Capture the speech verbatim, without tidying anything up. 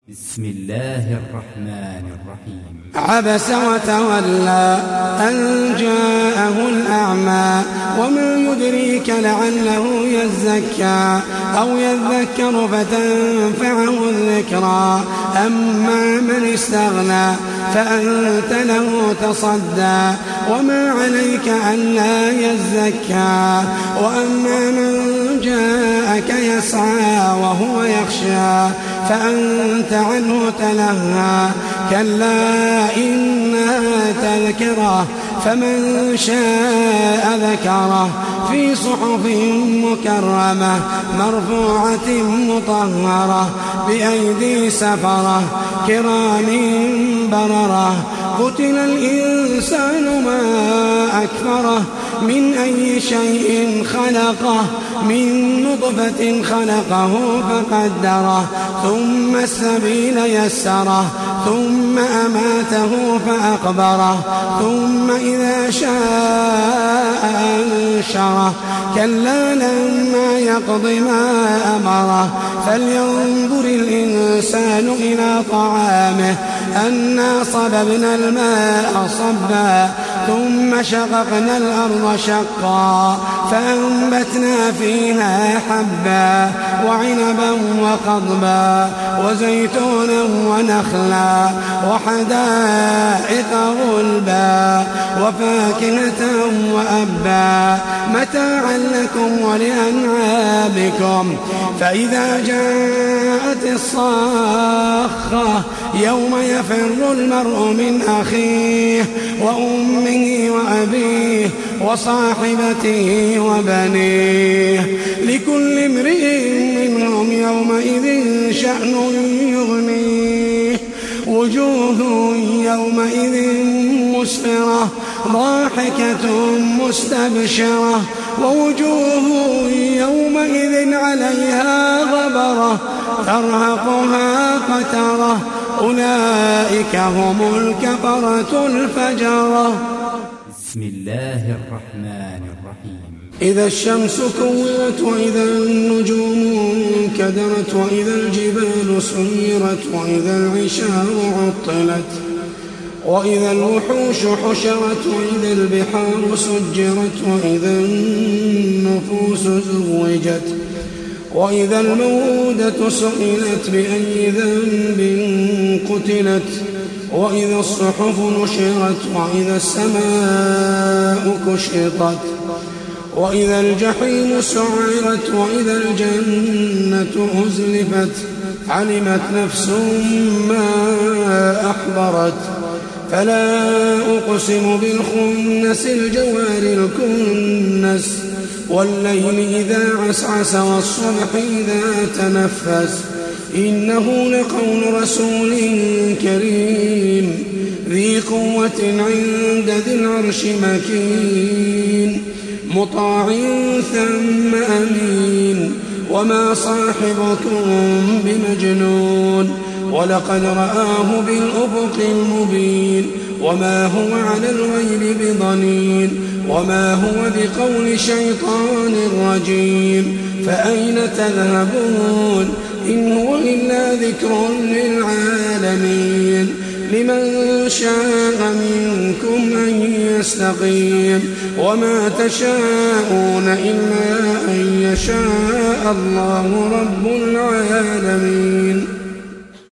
بسم الله الرحمن الرحيم. عبس وتولى أن جاءه الأعمى وما يدريك لعله يزكى أو يذكر فتنفعه الذكرى أما من استغنى فأنت له تصدى وما عليك ألا يزكى وأما من جاءك يسعى وهو يخشى فأنت عنه تلهى كلا إنها تذكرة فمن شاء ذكره في صحف مكرمة مرفوعة مطهرة بأيدي سفرة كرام بررة قتل الإنسان ما أكفره من أي شيء خلقه من نطفة خلقه فقدره ثم السبيل يسره ثم أماته فأقبره ثم إذا شاء أنشره كلا لما يقض ما أمره فلينظر الإنسان إلى طعامه أنا صببنا الماء صبا ثم شققنا الأرض شقا فأنبتنا فيها حبا وعنبا وقضبا وزيتونا ونخلا وحدائق غلبا وفاكهة وأبا متاعا لكم ولأنعامكم فإذا جاءت الصاخة يوم يفر المرء من أخيه وأمه وأبيه وصاحبته وبنيه لكل امرئ منهم يومئذ شأن يغنيه وجوه يومئذ مسفرة ضاحكة مستبشرة ووجوه يومئذ عليها غبرة ترهقها قترة أولئك هم الكفرة الفجرة. بسم الله الرحمن الرحيم. إذا الشمس كورت وإذا النجوم انكدرت وإذا الجبال سيرت وإذا العشار عطلت وإذا الوحوش حشرت وإذا البحار سجرت وإذا النفوس زوجت وإذا الموءودة سئلت بأي ذنب قتلت وإذا الصحف نشرت وإذا السماء كشطت وإذا الجحيم سعرت وإذا الجنة أزلفت علمت نفس ما أحضرت فلا أقسم بالخنس الجوار الكنس والليل إذا عسعس والصبح إذا تنفس إنه لقول رسول كريم ذي قوة عند ذي العرش مكين مطاع ثم أمين وما صاحبكم بمجنون ولقد رآه بالأفق المبين وما هو على الغيب بضنين وما هو بقول شيطان رجيم فأين تذهبون إن هو إلا ذكر للعالمين لمن شاء منكم أن يستقيم وما تشاءون إلا أن يشاء الله رب العالمين.